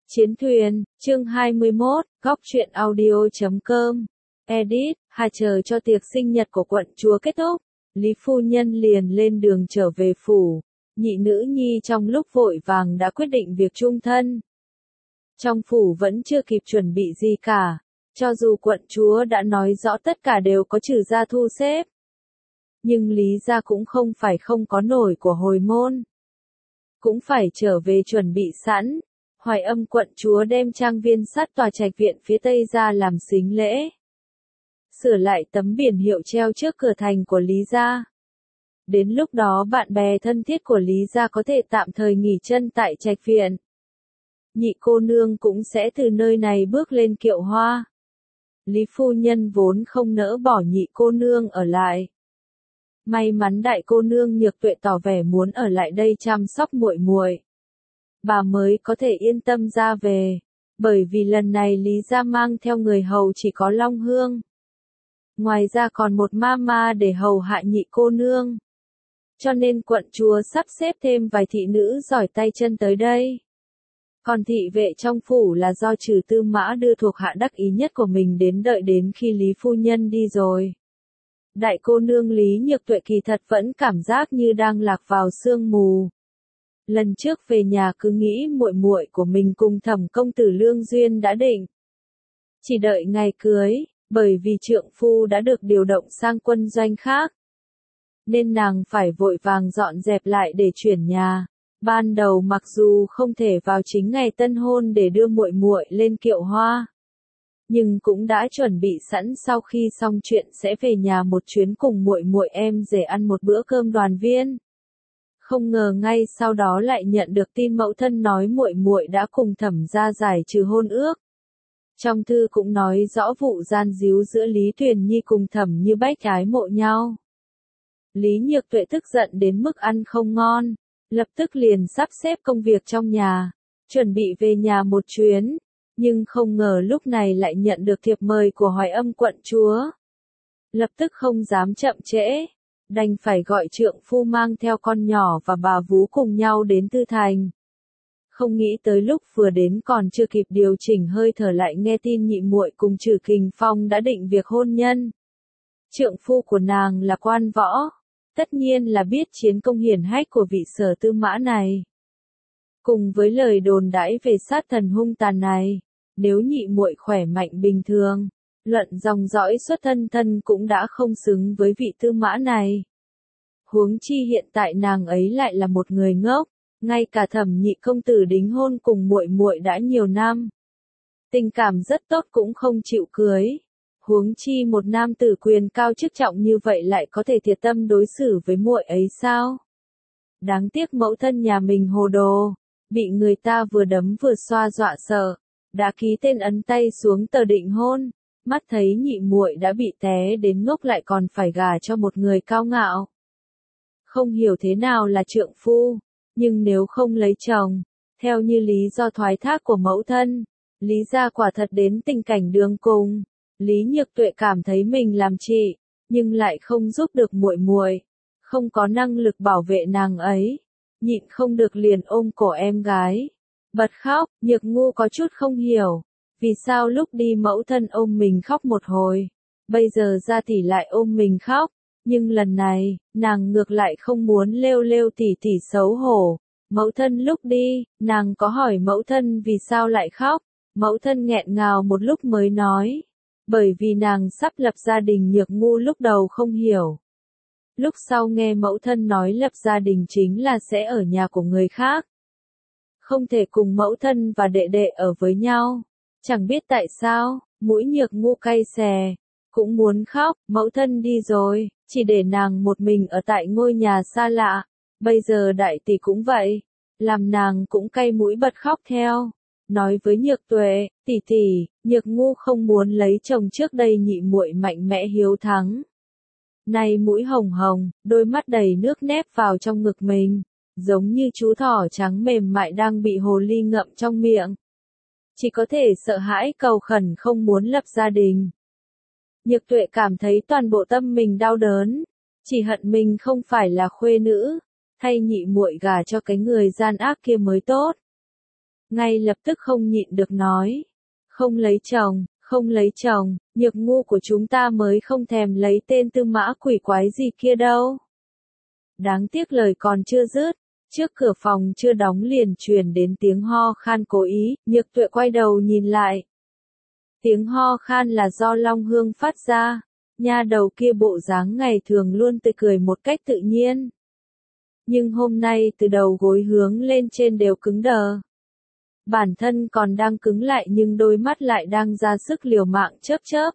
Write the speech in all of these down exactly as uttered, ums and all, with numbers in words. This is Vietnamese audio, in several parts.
Chiến thuyền, chương hai mươi mốt, góc truyện audio chấm com. Edit, hai chờ cho tiệc sinh nhật của quận chúa kết thúc, Lý phu nhân liền lên đường trở về phủ. Nhị nữ nhi trong lúc vội vàng đã quyết định việc chung thân. Trong phủ vẫn chưa kịp chuẩn bị gì cả, cho dù quận chúa đã nói rõ tất cả đều có trừ gia thu xếp. Nhưng Lý gia cũng không phải không có nổi của hồi môn. Cũng phải trở về chuẩn bị sẵn. Hoài Âm quận chúa đem trang viên sát tòa trạch viện phía tây ra làm sính lễ. Sửa lại tấm biển hiệu treo trước cửa thành của Lý gia. Đến lúc đó bạn bè thân thiết của Lý gia có thể tạm thời nghỉ chân tại trạch viện. Nhị cô nương cũng sẽ từ nơi này bước lên kiệu hoa. Lý phu nhân vốn không nỡ bỏ nhị cô nương ở lại. May mắn đại cô nương Nhược Tuệ tỏ vẻ muốn ở lại đây chăm sóc muội muội. Bà mới có thể yên tâm ra về, bởi vì lần này Lý gia mang theo người hầu chỉ có Long Hương. Ngoài ra còn một mama để hầu hạ nhị cô nương. Cho nên quận chúa sắp xếp thêm vài thị nữ giỏi tay chân tới đây. Còn thị vệ trong phủ là do Trừ Tư Mã đưa thuộc hạ đắc ý nhất của mình đến đợi đến khi Lý phu nhân đi rồi. Đại cô nương Lý Nhược Tuệ kỳ thật vẫn cảm giác như đang lạc vào sương mù. Lần trước về nhà cứ nghĩ muội muội của mình cùng Thẩm công tử lương duyên đã định. Chỉ đợi ngày cưới, bởi vì trượng phu đã được điều động sang quân doanh khác. Nên nàng phải vội vàng dọn dẹp lại để chuyển nhà. Ban đầu mặc dù không thể vào chính ngày tân hôn để đưa muội muội lên kiệu hoa. Nhưng cũng đã chuẩn bị sẵn sau khi xong chuyện sẽ về nhà một chuyến cùng muội muội em rể ăn một bữa cơm đoàn viên. Không ngờ ngay sau đó lại nhận được tin mẫu thân nói muội muội đã cùng Thẩm gia giải trừ hôn ước. Trong thư cũng nói rõ vụ gian díu giữa Lý Tuyền Nhi cùng Thẩm Như Bách ái mộ nhau. Lý Nhược Tuệ tức giận đến mức ăn không ngon, lập tức liền sắp xếp công việc trong nhà, chuẩn bị về nhà một chuyến, nhưng không ngờ lúc này lại nhận được thiệp mời của Hoài Âm quận chúa. Lập tức không dám chậm trễ. Đành phải gọi trượng phu mang theo con nhỏ và bà vú cùng nhau đến Tư Thành. Không nghĩ tới lúc vừa đến còn chưa kịp điều chỉnh hơi thở lại nghe tin nhị muội cùng Trừ Kình Phong đã định việc hôn nhân. Trượng phu của nàng là quan võ, tất nhiên là biết chiến công hiển hách của vị Sở Tư Mã này. Cùng với lời đồn đãi về sát thần hung tàn này, nếu nhị muội khỏe mạnh bình thường, luận dòng dõi xuất thân thân cũng đã không xứng với vị Tư Mã này. Huống chi hiện tại nàng ấy lại là một người ngốc, ngay cả Thẩm nhị công tử đính hôn cùng muội muội đã nhiều năm. Tình cảm rất tốt cũng không chịu cưới. Huống chi một nam tử quyền cao chức trọng như vậy lại có thể thiệt tâm đối xử với muội ấy sao? Đáng tiếc mẫu thân nhà mình hồ đồ, bị người ta vừa đấm vừa xoa dọa sợ, đã ký tên ấn tay xuống tờ định hôn. Mắt thấy nhị muội đã bị té đến ngốc lại còn phải gả cho một người cao ngạo. Không hiểu thế nào là trượng phu, nhưng nếu không lấy chồng, theo như lý do thoái thác của mẫu thân, Lý gia quả thật đến tình cảnh đường cùng. Lý Nhược Tuệ cảm thấy mình làm chị, nhưng lại không giúp được muội muội, không có năng lực bảo vệ nàng ấy, nhịn không được liền ôm cổ em gái, bật khóc. Nhược Ngu có chút không hiểu. Vì sao lúc đi mẫu thân ôm mình khóc một hồi, bây giờ ra tỷ lại ôm mình khóc, nhưng lần này, nàng ngược lại không muốn lêu lêu tỷ tỷ xấu hổ. Mẫu thân lúc đi, nàng có hỏi mẫu thân vì sao lại khóc, mẫu thân nghẹn ngào một lúc mới nói, bởi vì nàng sắp lập gia đình. Nhược Ngu lúc đầu không hiểu. Lúc sau nghe mẫu thân nói lập gia đình chính là sẽ ở nhà của người khác. Không thể cùng mẫu thân và đệ đệ ở với nhau. Chẳng biết tại sao, mũi Nhược Ngu cay xè, cũng muốn khóc. Mẫu thân đi rồi, chỉ để nàng một mình ở tại ngôi nhà xa lạ. Bây giờ đại tỷ cũng vậy, làm nàng cũng cay mũi bật khóc theo. Nói với Nhược Tuệ, tỷ tỷ, Nhược Ngu không muốn lấy chồng trước đây nhị muội mạnh mẽ hiếu thắng. Nay mũi hồng hồng, đôi mắt đầy nước nép vào trong ngực mình, giống như chú thỏ trắng mềm mại đang bị hồ ly ngậm trong miệng. Chỉ có thể sợ hãi cầu khẩn không muốn lập gia đình. Nhược Tuệ cảm thấy toàn bộ tâm mình đau đớn, chỉ hận mình không phải là khuê nữ, thay nhị muội gả cho cái người gian ác kia mới tốt. ngay lập tức không nhịn được nói. Không lấy chồng, không lấy chồng, Nhược Ngu của chúng ta mới không thèm lấy tên Tư Mã quỷ quái gì kia đâu. Đáng tiếc lời còn chưa dứt, trước cửa phòng chưa đóng liền truyền đến tiếng ho khan cố ý, Nhược Tuệ quay đầu nhìn lại. Tiếng ho khan là do Long Hương phát ra, nha đầu kia bộ dáng ngày thường luôn tươi cười một cách tự nhiên. Nhưng hôm nay từ đầu gối hướng lên trên đều cứng đờ. Bản thân còn đang cứng lại nhưng đôi mắt lại đang ra sức liều mạng chớp chớp.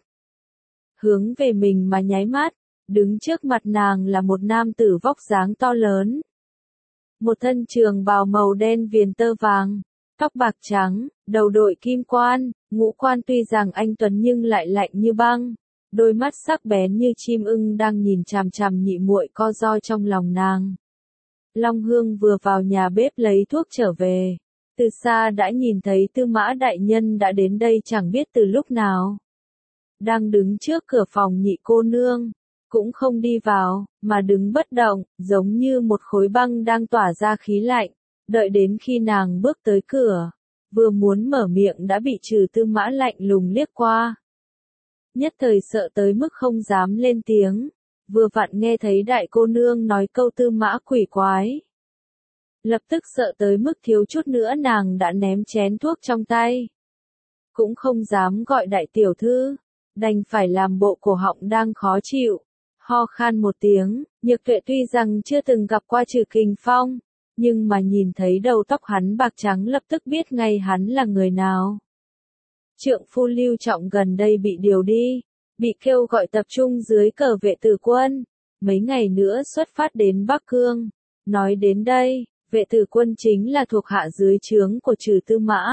Hướng về mình mà nháy mắt, đứng trước mặt nàng là một nam tử vóc dáng to lớn. Một thân trường bào màu đen viền tơ vàng, tóc bạc trắng, đầu đội kim quan, ngũ quan tuy rằng anh tuấn nhưng lại lạnh như băng, đôi mắt sắc bén như chim ưng đang nhìn chằm chằm nhị muội co ro trong lòng nàng. Long Hương vừa vào nhà bếp lấy thuốc trở về, từ xa đã nhìn thấy Tư Mã đại nhân đã đến đây chẳng biết từ lúc nào. Đang đứng trước cửa phòng nhị cô nương, cũng không đi vào, mà đứng bất động, giống như một khối băng đang tỏa ra khí lạnh, đợi đến khi nàng bước tới cửa, vừa muốn mở miệng đã bị Trừ Tư Mã lạnh lùng liếc qua. Nhất thời sợ tới mức không dám lên tiếng, vừa vặn nghe thấy đại cô nương nói câu Tư Mã quỷ quái. Lập tức sợ tới mức thiếu chút nữa nàng đã ném chén thuốc trong tay. Cũng không dám gọi đại tiểu thư, đành phải làm bộ cổ họng đang khó chịu, ho khan một tiếng. Nhược Tuệ tuy rằng chưa từng gặp qua Trừ Kình Phong, nhưng mà nhìn thấy đầu tóc hắn bạc trắng lập tức biết ngay hắn là người nào. Trượng phu Lưu Trọng gần đây bị điều đi, bị kêu gọi tập trung dưới cờ vệ tử quân, mấy ngày nữa xuất phát đến Bắc Cương. Nói đến đây, vệ tử quân chính là thuộc hạ dưới trướng của Trừ Tư Mã.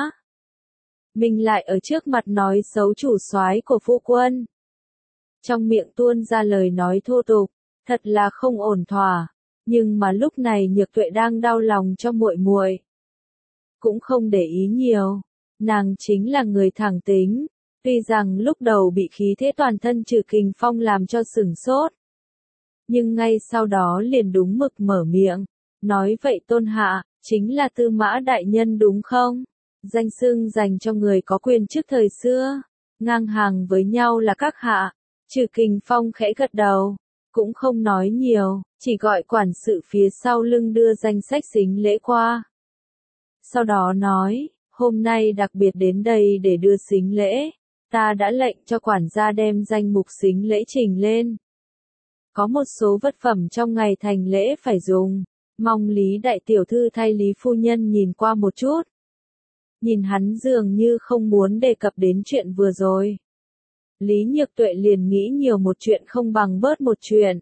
Mình lại ở trước mặt nói xấu chủ soái của phu quân. Trong miệng tuôn ra lời nói thô tục, thật là không ổn thỏa, nhưng mà lúc này Nhược Tuệ đang đau lòng cho muội muội, cũng không để ý nhiều, nàng chính là người thẳng tính, tuy rằng lúc đầu bị khí thế toàn thân Trừ Kình Phong làm cho sửng sốt, nhưng ngay sau đó liền đúng mực mở miệng, nói vậy tôn hạ, chính là Tư Mã đại nhân đúng không? Danh xưng dành cho người có quyền trước thời xưa, ngang hàng với nhau là các hạ. Trừ Kình Phong khẽ gật đầu, cũng không nói nhiều, chỉ gọi quản sự phía sau lưng đưa danh sách sính lễ qua. Sau đó nói, hôm nay đặc biệt đến đây để đưa sính lễ, ta đã lệnh cho quản gia đem danh mục sính lễ trình lên. Có một số vật phẩm trong ngày thành lễ phải dùng, mong Lý đại tiểu thư thay Lý phu nhân nhìn qua một chút. Nhìn hắn dường như không muốn đề cập đến chuyện vừa rồi. Lý Nhược Tuệ liền nghĩ nhiều một chuyện không bằng bớt một chuyện.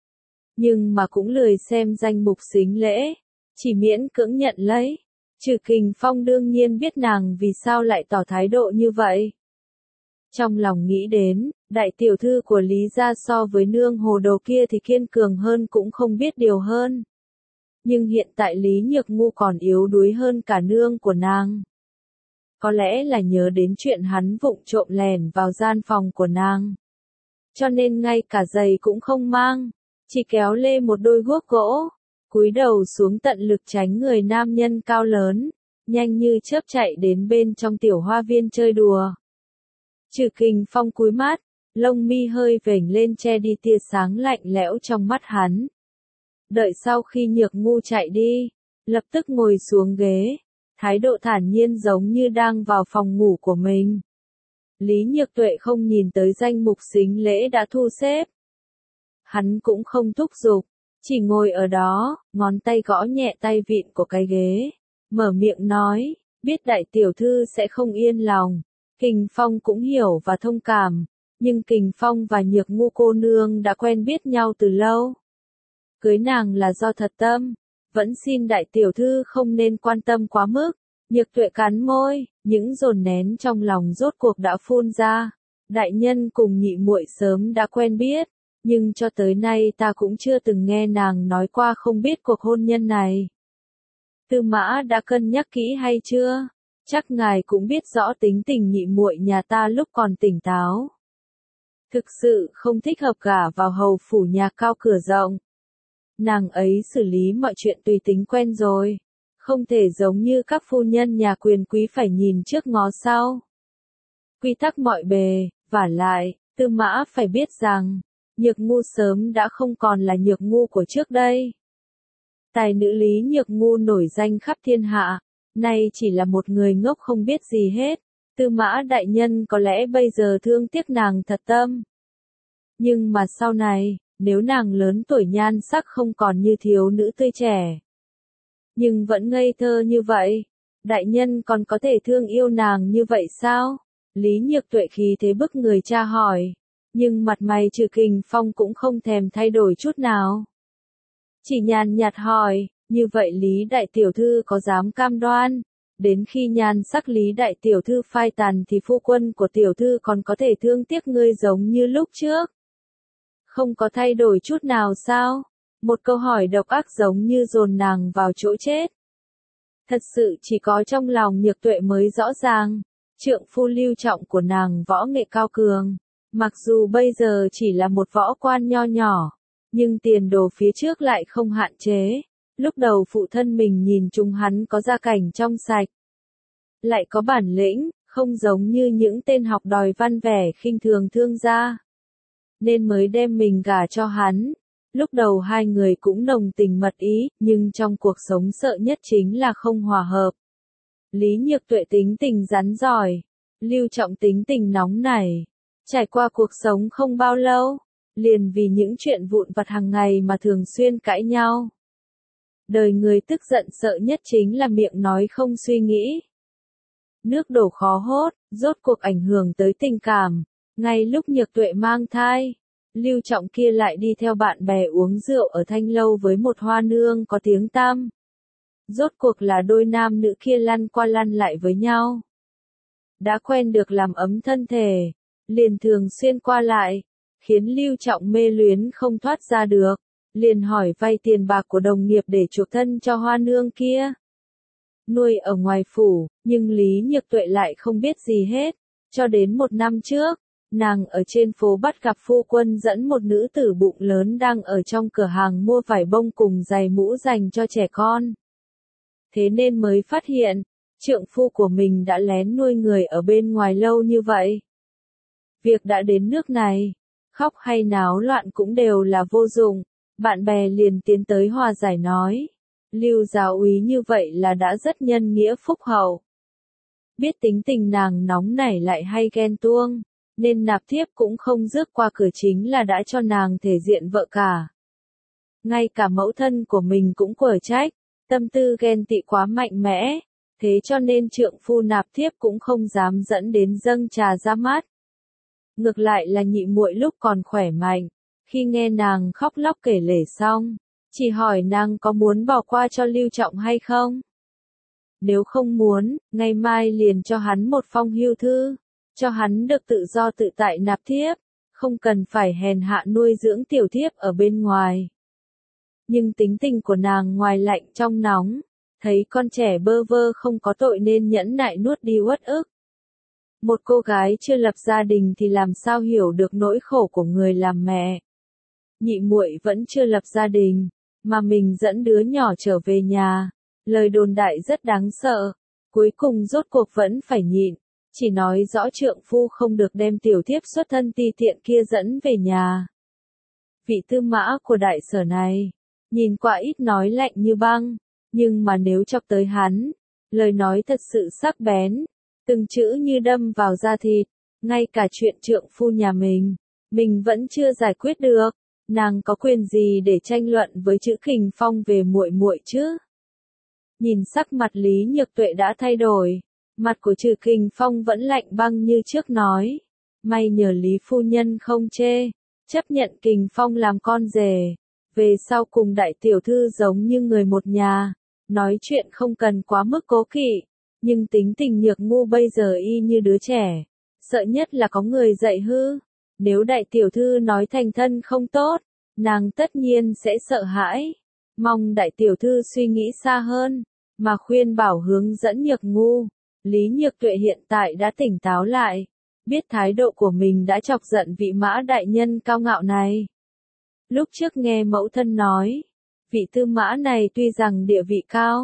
Nhưng mà cũng lười xem danh mục sính lễ, chỉ miễn cưỡng nhận lấy. Trừ Kình Phong đương nhiên biết nàng vì sao lại tỏ thái độ như vậy. Trong lòng nghĩ đến, đại tiểu thư của Lý gia so với nương hồ đồ kia thì kiên cường hơn cũng không biết điều hơn. Nhưng hiện tại Lý Nhược Ngu còn yếu đuối hơn cả nương của nàng. Có lẽ là nhớ đến chuyện hắn vụng trộm lèn vào gian phòng của nàng. Cho nên ngay cả giày cũng không mang, chỉ kéo lê một đôi guốc gỗ, cúi đầu xuống tận lực tránh người nam nhân cao lớn, nhanh như chớp chạy đến bên trong tiểu hoa viên chơi đùa. Trừ Kình Phong cúi mắt, lông mi hơi vểnh lên che đi tia sáng lạnh lẽo trong mắt hắn. Đợi sau khi Nhược Ngu chạy đi, lập tức ngồi xuống ghế. Thái độ thản nhiên giống như đang vào phòng ngủ của mình. Lý Nhược Tuệ không nhìn tới danh mục sính lễ đã thu xếp. Hắn cũng không thúc giục, chỉ ngồi ở đó, ngón tay gõ nhẹ tay vịn của cái ghế. Mở miệng nói, biết đại tiểu thư sẽ không yên lòng. Kình Phong cũng hiểu và thông cảm, nhưng Kình Phong và Nhược Ngu cô nương đã quen biết nhau từ lâu. Cưới nàng là do thật tâm. Vẫn xin đại tiểu thư không nên quan tâm quá mức. Nhược Tuệ cắn môi, những dồn nén trong lòng rốt cuộc đã phun ra. Đại nhân cùng nhị muội sớm đã quen biết, nhưng cho tới nay ta cũng chưa từng nghe nàng nói qua không biết cuộc hôn nhân này. Tư Mã đã cân nhắc kỹ hay chưa? Chắc ngài cũng biết rõ tính tình nhị muội nhà ta lúc còn tỉnh táo. Thực sự không thích hợp gả vào hầu phủ nhà cao cửa rộng. Nàng ấy xử lý mọi chuyện tùy tính quen rồi, Không thể giống như các phu nhân nhà quyền quý phải nhìn trước ngó sau. Quy tắc mọi bề, vả lại, Tư Mã phải biết rằng, Nhược Ngu sớm đã không còn là Nhược Ngu của trước đây. Tài nữ Lý Nhược Ngu nổi danh khắp thiên hạ, nay chỉ là một người ngốc không biết gì hết. Tư Mã đại nhân có lẽ bây giờ thương tiếc nàng thật tâm. Nhưng mà sau này, nếu nàng lớn tuổi nhan sắc không còn như thiếu nữ tươi trẻ, nhưng vẫn ngây thơ như vậy, đại nhân còn có thể thương yêu nàng như vậy sao? Lý Nhược Tuệ khí thế bức người tra hỏi, nhưng mặt mày Trừ Kình Phong cũng không thèm thay đổi chút nào. Chỉ nhàn nhạt hỏi, như vậy Lý đại tiểu thư có dám cam đoan, đến khi nhan sắc Lý đại tiểu thư phai tàn thì phu quân của tiểu thư còn có thể thương tiếc ngươi giống như lúc trước? Không có thay đổi chút nào sao? Một câu hỏi độc ác giống như dồn nàng vào chỗ chết. Thật sự chỉ có trong lòng Nhược Tuệ mới rõ ràng, trượng phu Lưu Trọng của nàng võ nghệ cao cường, mặc dù bây giờ chỉ là một võ quan nho nhỏ, nhưng tiền đồ phía trước lại không hạn chế. Lúc đầu phụ thân mình nhìn chung hắn có gia cảnh trong sạch, lại có bản lĩnh, không giống như những tên học đòi văn vẻ khinh thường thương gia, nên mới đem mình gả cho hắn. Lúc đầu hai người cũng nồng tình mật ý, nhưng trong cuộc sống sợ nhất chính là không hòa hợp. Lý Nhược Tuệ tính tình rắn giỏi, Lưu Trọng tính tình nóng nảy. Trải qua cuộc sống không bao lâu, liền vì những chuyện vụn vặt hàng ngày mà thường xuyên cãi nhau. Đời người tức giận sợ nhất chính là miệng nói không suy nghĩ. Nước đổ khó hốt, rốt cuộc ảnh hưởng tới tình cảm. Ngay lúc Nhược Tuệ mang thai, Lưu Trọng kia lại đi theo bạn bè uống rượu ở Thanh Lâu với một hoa nương có tiếng tăm. Rốt cuộc là đôi nam nữ kia lăn qua lăn lại với nhau. Đã quen được làm ấm thân thể, liền thường xuyên qua lại, khiến Lưu Trọng mê luyến không thoát ra được, liền hỏi vay tiền bạc của đồng nghiệp để chuộc thân cho hoa nương kia. Nuôi ở ngoài phủ, nhưng Lý Nhược Tuệ lại không biết gì hết, cho đến một năm trước, nàng ở trên phố bắt gặp phu quân dẫn một nữ tử bụng lớn đang ở trong cửa hàng mua vải bông cùng giày mũ dành cho trẻ con. Thế nên mới phát hiện, trượng phu của mình đã lén nuôi người ở bên ngoài lâu như vậy. Việc đã đến nước này, khóc hay náo loạn cũng đều là vô dụng, bạn bè liền tiến tới hòa giải nói. Lưu giáo úy như vậy là đã rất nhân nghĩa phúc hậu. Biết tính tình nàng nóng nảy lại hay ghen tuông, nên nạp thiếp cũng không rước qua cửa chính là đã cho nàng thể diện vợ cả. Ngay cả mẫu thân của mình cũng quở trách, tâm tư ghen tị quá mạnh mẽ, thế cho nên trượng phu nạp thiếp cũng không dám dẫn đến dâng trà ra mắt. Ngược lại là nhị muội lúc còn khỏe mạnh, khi nghe nàng khóc lóc kể lể xong, chỉ hỏi nàng có muốn bỏ qua cho Lưu Trọng hay không? Nếu không muốn, ngày mai liền cho hắn một phong hưu thư, cho hắn được tự do tự tại nạp thiếp, không cần phải hèn hạ nuôi dưỡng tiểu thiếp ở bên ngoài. Nhưng tính tình của nàng ngoài lạnh trong nóng, thấy con trẻ bơ vơ không có tội nên nhẫn nại nuốt đi uất ức. Một cô gái chưa lập gia đình thì làm sao hiểu được nỗi khổ của người làm mẹ. Nhị muội vẫn chưa lập gia đình, mà mình dẫn đứa nhỏ trở về nhà, lời đồn đại rất đáng sợ, cuối cùng rốt cuộc vẫn phải nhịn, chỉ nói rõ trượng phu không được đem tiểu thiếp xuất thân ti tiện kia dẫn về nhà. Vị tư mã của đại sở này, nhìn qua ít nói lạnh như băng, nhưng mà nếu chọc tới hắn, lời nói thật sự sắc bén, từng chữ như đâm vào da thịt, ngay cả chuyện trượng phu nhà mình, mình vẫn chưa giải quyết được, nàng có quyền gì để tranh luận với Trữ Kình Phong về muội muội chứ? Nhìn sắc mặt Lý Nhược Tuệ đã thay đổi, mặt của Trữ Kình Phong vẫn lạnh băng như trước nói, may nhờ Lý phu nhân không chê, chấp nhận Kình Phong làm con rể, về sau cùng đại tiểu thư giống như người một nhà, nói chuyện không cần quá mức cố kỵ, nhưng tính tình Nhược Ngu bây giờ y như đứa trẻ, sợ nhất là có người dạy hư, nếu đại tiểu thư nói thành thân không tốt, nàng tất nhiên sẽ sợ hãi, mong đại tiểu thư suy nghĩ xa hơn, mà khuyên bảo hướng dẫn Nhược Ngu. Lý Nhược Tuệ hiện tại đã tỉnh táo lại, biết thái độ của mình đã chọc giận vị mã đại nhân cao ngạo này. Lúc trước nghe mẫu thân nói, vị tư mã này tuy rằng địa vị cao,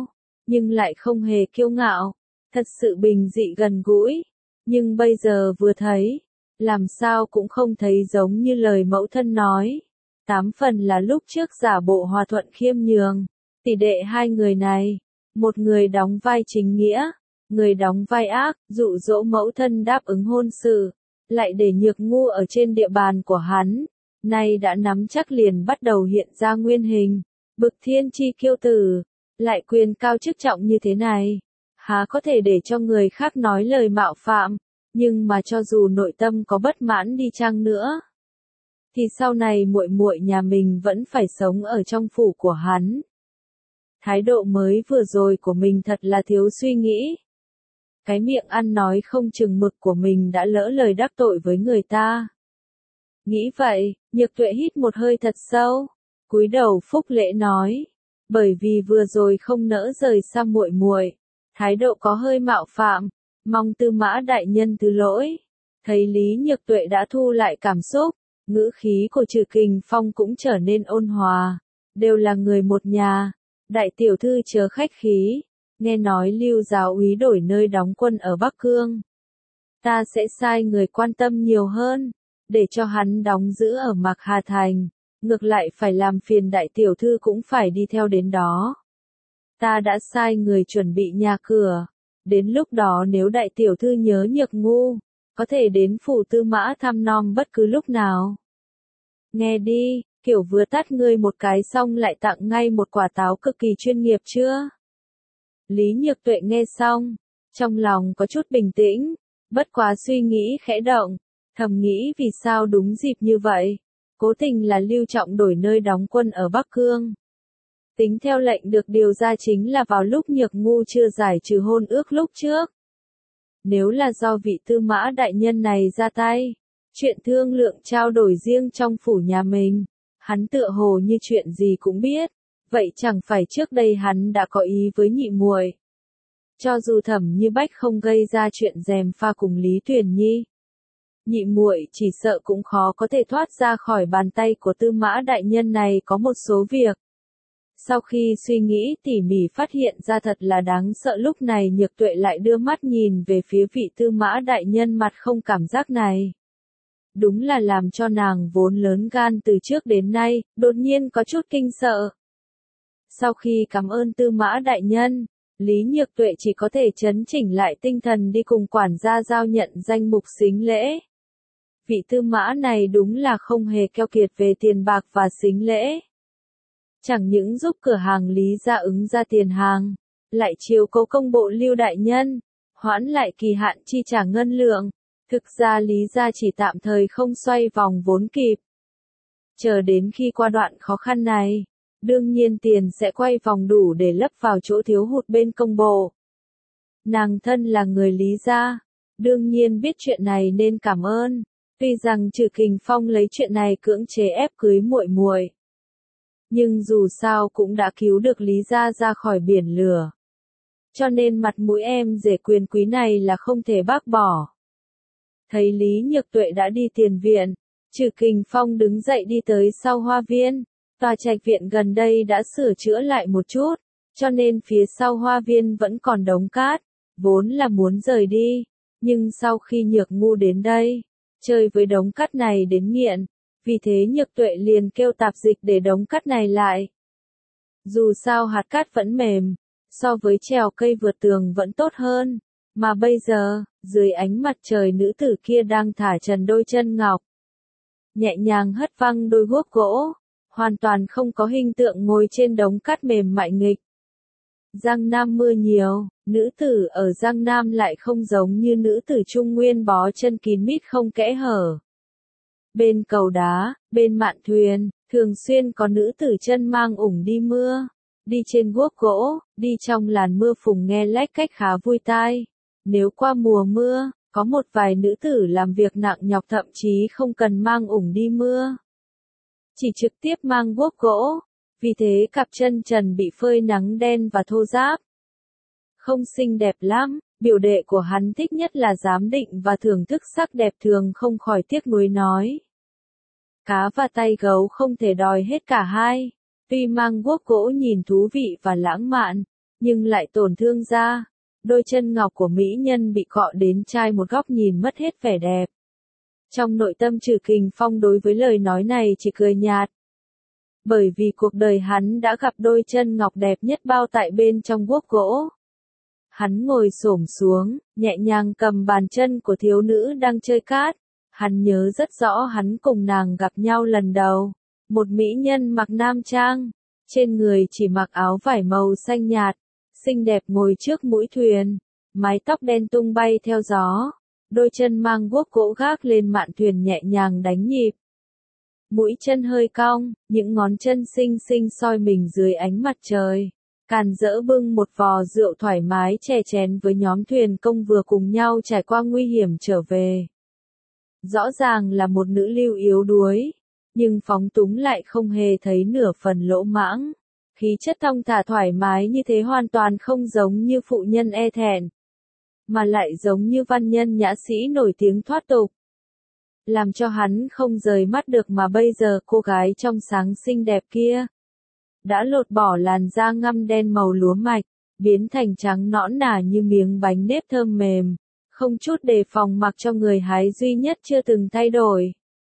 nhưng lại không hề kiêu ngạo, thật sự bình dị gần gũi. Nhưng bây giờ vừa thấy, làm sao cũng không thấy giống như lời mẫu thân nói. Tám phần là lúc trước giả bộ hòa thuận khiêm nhường, tỷ đệ hai người này, một người đóng vai chính nghĩa, người đóng vai ác, dụ dỗ mẫu thân đáp ứng hôn sự, lại để Nhược Ngu ở trên địa bàn của hắn, nay đã nắm chắc liền bắt đầu hiện ra nguyên hình, bực thiên chi kiêu tử, lại quyền cao chức trọng như thế này, há có thể để cho người khác nói lời mạo phạm, nhưng mà cho dù nội tâm có bất mãn đi chăng nữa, thì sau này muội muội nhà mình vẫn phải sống ở trong phủ của hắn. Thái độ mới vừa rồi của mình thật là thiếu suy nghĩ. Cái miệng ăn nói không chừng mực của mình đã lỡ lời đắc tội với người ta. Nghĩ vậy, Nhược Tuệ hít một hơi thật sâu, cúi đầu phúc lễ nói, bởi vì vừa rồi không nỡ rời xa muội muội, thái độ có hơi mạo phạm, mong Tư Mã đại nhân thứ lỗi. Thấy Lý Nhược Tuệ đã thu lại cảm xúc, ngữ khí của Trừ Kình Phong cũng trở nên ôn hòa, đều là người một nhà, đại tiểu thư chớ khách khí, nghe nói Lưu giáo úy đổi nơi đóng quân ở Bắc Cương. Ta sẽ sai người quan tâm nhiều hơn, để cho hắn đóng giữ ở Mạc Hà Thành, ngược lại phải làm phiền đại tiểu thư cũng phải đi theo đến đó. Ta đã sai người chuẩn bị nhà cửa, đến lúc đó nếu đại tiểu thư nhớ Nhược Ngu, có thể đến phủ Tư Mã thăm nom bất cứ lúc nào. Nghe đi, kiểu vừa tát ngươi một cái xong lại tặng ngay một quả táo cực kỳ chuyên nghiệp chưa? Lý Nhược Tuệ nghe xong, trong lòng có chút bình tĩnh, bất quá suy nghĩ khẽ động, thầm nghĩ vì sao đúng dịp như vậy, cố tình là Lưu Trọng đổi nơi đóng quân ở Bắc Cương. Tính theo lệnh được điều ra chính là vào lúc Nhược Ngu chưa giải trừ hôn ước lúc trước. Nếu là do vị Tư Mã đại nhân này ra tay, chuyện thương lượng trao đổi riêng trong phủ nhà mình, hắn tựa hồ như chuyện gì cũng biết, vậy chẳng phải trước đây hắn đã có ý với nhị muội. Cho dù Thẩm Như Bách không gây ra chuyện gièm pha cùng Lý Tuyền Nhi, nhị muội chỉ sợ cũng khó có thể thoát ra khỏi bàn tay của Tư Mã đại nhân này có một số việc. Sau khi suy nghĩ tỉ mỉ phát hiện ra thật là đáng sợ, lúc này Nhược Tuệ lại đưa mắt nhìn về phía vị Tư Mã đại nhân mặt không cảm giác này. Đúng là làm cho nàng vốn lớn gan từ trước đến nay, đột nhiên có chút kinh sợ. Sau khi cảm ơn Tư Mã đại nhân, Lý Nhược Tuệ chỉ có thể chấn chỉnh lại tinh thần đi cùng quản gia giao nhận danh mục sính lễ. Vị Tư Mã này đúng là không hề keo kiệt về tiền bạc và sính lễ. Chẳng những giúp cửa hàng Lý gia ứng ra tiền hàng, lại chiếu cố công bộ Lưu đại nhân, hoãn lại kỳ hạn chi trả ngân lượng. Thực ra Lý gia chỉ tạm thời không xoay vòng vốn kịp. Chờ đến khi qua đoạn khó khăn này, đương nhiên tiền sẽ quay vòng đủ để lấp vào chỗ thiếu hụt bên công bộ. Nàng thân là người Lý gia, đương nhiên biết chuyện này nên cảm ơn. Tuy rằng Trừ Kình Phong lấy chuyện này cưỡng chế ép cưới muội muội, nhưng dù sao cũng đã cứu được Lý gia ra khỏi biển lửa. Cho nên mặt mũi em rể quyền quý này là không thể bác bỏ. Thấy Lý Nhược Tuệ đã đi tiền viện, Trừ Kình Phong đứng dậy đi tới sau hoa viên. Tòa trạch viện gần đây đã sửa chữa lại một chút, cho nên phía sau hoa viên vẫn còn đống cát, vốn là muốn rời đi, nhưng sau khi Nhược Ngu đến đây, chơi với đống cát này đến nghiện, vì thế Nhược Tuệ liền kêu tạp dịch để đống cát này lại. Dù sao hạt cát vẫn mềm, so với trèo cây vượt tường vẫn tốt hơn, mà bây giờ, dưới ánh mặt trời nữ tử kia đang thả trần đôi chân ngọc, nhẹ nhàng hất văng đôi guốc gỗ, hoàn toàn không có hình tượng ngồi trên đống cát mềm mại nghịch. Giang Nam mưa nhiều, nữ tử ở Giang Nam lại không giống như nữ tử Trung Nguyên bó chân kín mít không kẽ hở. Bên cầu đá, bên mạn thuyền, thường xuyên có nữ tử chân mang ủng đi mưa, đi trên guốc gỗ, đi trong làn mưa phùng nghe lách cách khá vui tai. Nếu qua mùa mưa, có một vài nữ tử làm việc nặng nhọc thậm chí không cần mang ủng đi mưa, chỉ trực tiếp mang guốc gỗ, vì thế cặp chân trần bị phơi nắng đen và thô ráp. Không xinh đẹp lắm, biểu đệ của hắn thích nhất là giám định và thưởng thức sắc đẹp thường không khỏi tiếc nuối nói. Cá và tay gấu không thể đòi hết cả hai, tuy mang guốc gỗ nhìn thú vị và lãng mạn, nhưng lại tổn thương da. Đôi chân ngọc của mỹ nhân bị cọ đến chai một góc nhìn mất hết vẻ đẹp. Trong nội tâm Trừ Kình Phong đối với lời nói này chỉ cười nhạt. Bởi vì cuộc đời hắn đã gặp đôi chân ngọc đẹp nhất bao tại bên trong guốc gỗ. Hắn ngồi xổm xuống, nhẹ nhàng cầm bàn chân của thiếu nữ đang chơi cát. Hắn nhớ rất rõ hắn cùng nàng gặp nhau lần đầu. Một mỹ nhân mặc nam trang, trên người chỉ mặc áo vải màu xanh nhạt, xinh đẹp ngồi trước mũi thuyền, mái tóc đen tung bay theo gió, đôi chân mang guốc gỗ gác lên mạn thuyền nhẹ nhàng đánh nhịp. Mũi chân hơi cong, những ngón chân xinh xinh soi mình dưới ánh mặt trời. Càn dỡ bưng một vò rượu thoải mái chè chén với nhóm thuyền công vừa cùng nhau trải qua nguy hiểm trở về. Rõ ràng là một nữ lưu yếu đuối, nhưng phóng túng lại không hề thấy nửa phần lỗ mãng. Khí chất thong thả thoải mái như thế hoàn toàn không giống như phụ nhân e thẹn, mà lại giống như văn nhân nhã sĩ nổi tiếng thoát tục. Làm cho hắn không rời mắt được mà bây giờ cô gái trong sáng xinh đẹp kia đã lột bỏ làn da ngăm đen màu lúa mạch, biến thành trắng nõn nà như miếng bánh nếp thơm mềm, không chút đề phòng mặc cho người hái duy nhất chưa từng thay đổi.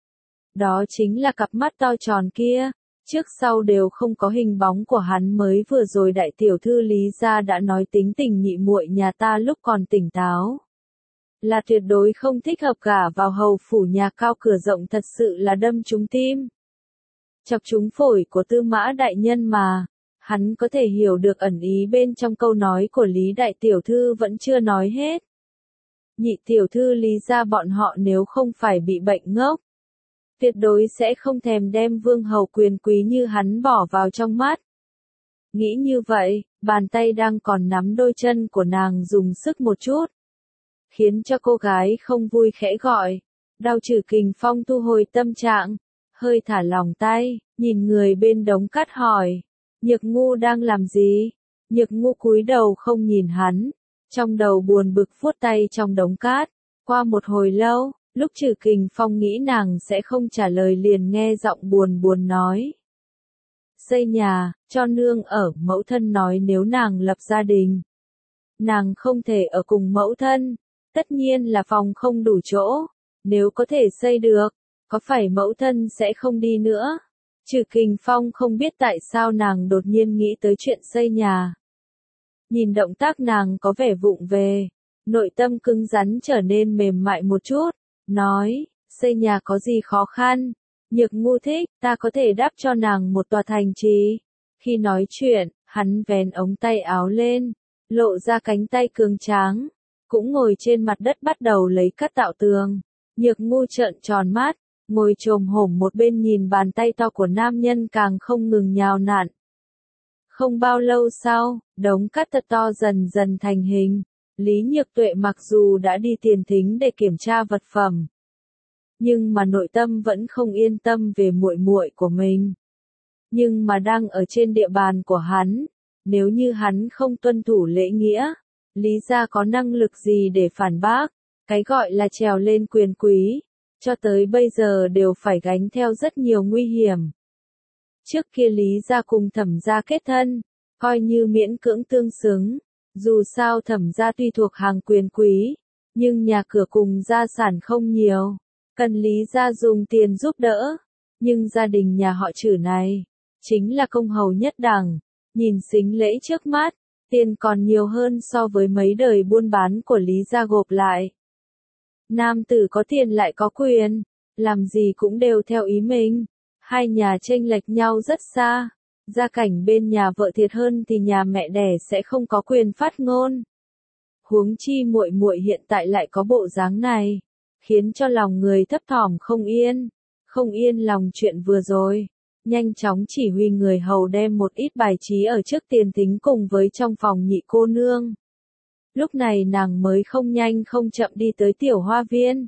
Đó chính là cặp mắt to tròn kia, trước sau đều không có hình bóng của hắn mới vừa rồi đại tiểu thư Lý gia đã nói tính tình nhị muội nhà ta lúc còn tỉnh táo. Là tuyệt đối không thích hợp gả vào hầu phủ nhà cao cửa rộng thật sự là đâm trúng tim. Chọc trúng phổi của Tư Mã đại nhân mà, hắn có thể hiểu được ẩn ý bên trong câu nói của Lý đại tiểu thư vẫn chưa nói hết. Nhị tiểu thư Lý gia bọn họ nếu không phải bị bệnh ngốc, tuyệt đối sẽ không thèm đem vương hầu quyền quý như hắn bỏ vào trong mắt. Nghĩ như vậy, bàn tay đang còn nắm đôi chân của nàng dùng sức một chút, khiến cho cô gái không vui khẽ gọi. Đao Trừ Kình Phong thu hồi tâm trạng, hơi thả lỏng tay, nhìn người bên đống cát hỏi, Nhược Ngu đang làm gì? Nhược Ngu cúi đầu không nhìn hắn, trong đầu buồn bực vuốt tay trong đống cát. Qua một hồi lâu, lúc Trừ Kình Phong nghĩ nàng sẽ không trả lời liền nghe giọng buồn buồn nói. Xây nhà, cho nương ở, mẫu thân nói nếu nàng lập gia đình, nàng không thể ở cùng mẫu thân, tất nhiên là phòng không đủ chỗ, nếu có thể xây được, có phải mẫu thân sẽ không đi nữa? Trừ Kình Phong không biết tại sao nàng đột nhiên nghĩ tới chuyện xây nhà. Nhìn động tác nàng có vẻ vụng về, nội tâm cứng rắn trở nên mềm mại một chút, nói, xây nhà có gì khó khăn, Nhược Ngu thích, ta có thể đáp cho nàng một tòa thành trì. Khi nói chuyện, hắn vén ống tay áo lên, lộ ra cánh tay cường tráng, cũng ngồi trên mặt đất bắt đầu lấy cát tạo tường. Nhược Ngu trợn tròn mắt, ngồi chồm hổm một bên nhìn bàn tay to của nam nhân càng không ngừng nhào nặn. Không bao lâu sau, đống cát thật to dần dần thành hình. Lý Nhược Tuệ mặc dù đã đi tiền thính để kiểm tra vật phẩm, nhưng mà nội tâm vẫn không yên tâm về muội muội của mình. Nhưng mà đang ở trên địa bàn của hắn, nếu như hắn không tuân thủ lễ nghĩa, Lý gia có năng lực gì để phản bác? Cái gọi là trèo lên quyền quý, cho tới bây giờ đều phải gánh theo rất nhiều nguy hiểm. Trước kia Lý gia cùng Thẩm gia kết thân, coi như miễn cưỡng tương xứng. Dù sao Thẩm gia tuy thuộc hàng quyền quý, nhưng nhà cửa cùng gia sản không nhiều, cần Lý gia dùng tiền giúp đỡ. Nhưng gia đình nhà họ Trử này, chính là công hầu nhất đẳng, nhìn xính lễ trước mắt, tiền còn nhiều hơn so với mấy đời buôn bán của Lý gia gộp lại. Nam tử có tiền lại có quyền, làm gì cũng đều theo ý mình, hai nhà chênh lệch nhau rất xa. Gia cảnh bên nhà vợ thiệt hơn thì nhà mẹ đẻ sẽ không có quyền phát ngôn. Huống chi muội muội hiện tại lại có bộ dáng này, khiến cho lòng người thấp thỏm không yên, không yên lòng chuyện vừa rồi. Nhanh chóng chỉ huy người hầu đem một ít bài trí ở trước tiền thính cùng với trong phòng nhị cô nương. Lúc này nàng mới không nhanh không chậm đi tới tiểu hoa viên.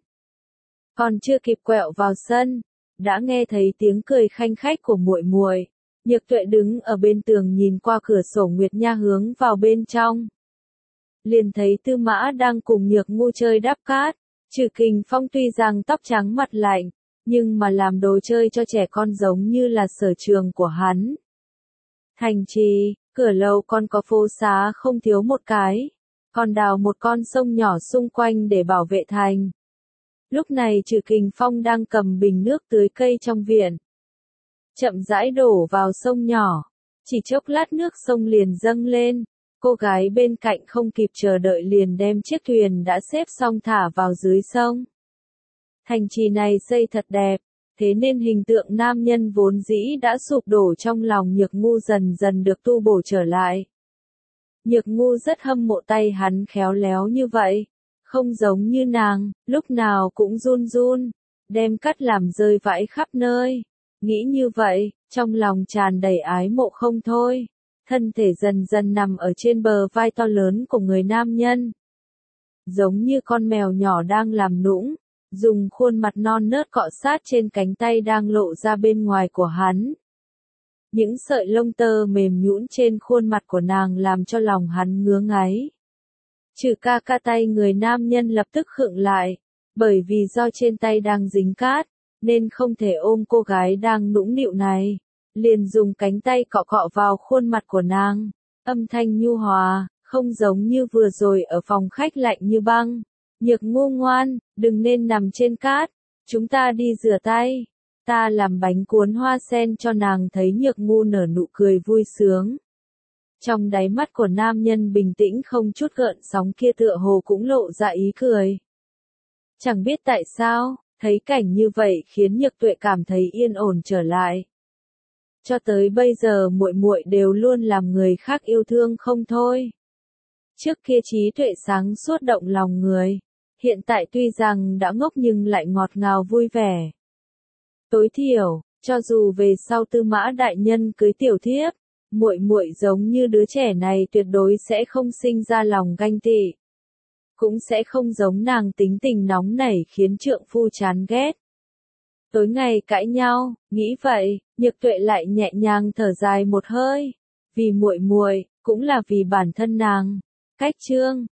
Còn chưa kịp quẹo vào sân, đã nghe thấy tiếng cười khanh khách của muội muội. Nhược Tuệ đứng ở bên tường nhìn qua cửa sổ Nguyệt Nha hướng vào bên trong. Liền thấy Tư Mã đang cùng Nhược Ngu chơi đáp cát. Trừ Kình Phong tuy rằng tóc trắng mặt lạnh, nhưng mà làm đồ chơi cho trẻ con giống như là sở trường của hắn. Thành trì, Cửa lầu còn có phố xá không thiếu một cái, còn đào một con sông nhỏ xung quanh để bảo vệ thành. Lúc này Trừ Kình Phong đang cầm bình nước tưới cây trong viện. Chậm rãi đổ vào sông nhỏ, chỉ chốc lát nước sông liền dâng lên, cô gái bên cạnh không kịp chờ đợi liền đem chiếc thuyền đã xếp xong thả vào dưới sông. Thành trì này xây thật đẹp, thế nên hình tượng nam nhân vốn dĩ đã sụp đổ trong lòng Nhược Ngu dần dần được tu bổ trở lại. Nhược Ngu rất hâm mộ tay hắn khéo léo như vậy, không giống như nàng, lúc nào cũng run run, đem cắt làm rơi vãi khắp nơi. Nghĩ như vậy, trong lòng tràn đầy ái mộ không thôi, thân thể dần dần nằm ở trên bờ vai to lớn của người nam nhân. Giống như con mèo nhỏ đang làm nũng, dùng khuôn mặt non nớt cọ sát trên cánh tay đang lộ ra bên ngoài của hắn. Những sợi lông tơ mềm nhũn trên khuôn mặt của nàng làm cho lòng hắn ngứa ngáy. Trừ ca ca tay người nam nhân lập tức khựng lại, bởi vì do trên tay đang dính cát, nên không thể ôm cô gái đang nũng nịu này, liền dùng cánh tay cọ cọ vào khuôn mặt của nàng, âm thanh nhu hòa, không giống như vừa rồi ở phòng khách lạnh như băng. Nhược Ngu ngoan, đừng nên nằm trên cát, chúng ta đi rửa tay. Ta làm bánh cuốn hoa sen cho nàng. Thấy Nhược Ngu nở nụ cười vui sướng. Trong đáy mắt của nam nhân bình tĩnh không chút gợn sóng kia tựa hồ cũng lộ ra ý cười. Chẳng biết tại sao, thấy cảnh như vậy khiến Nhược Tuệ cảm thấy yên ổn trở lại. Cho tới bây giờ muội muội đều luôn làm người khác yêu thương không thôi. Trước kia trí tuệ sáng suốt động lòng người, hiện tại tuy rằng đã ngốc nhưng lại ngọt ngào vui vẻ. Tối thiểu, cho dù về sau Tư Mã đại nhân cưới tiểu thiếp, muội muội giống như đứa trẻ này tuyệt đối sẽ không sinh ra lòng ganh tị. Cũng sẽ không giống nàng tính tình nóng nảy khiến trượng phu chán ghét. Tối ngày cãi nhau, nghĩ vậy, Nhược Tuệ lại nhẹ nhàng thở dài một hơi, vì muội muội, cũng là vì bản thân nàng. Cách chương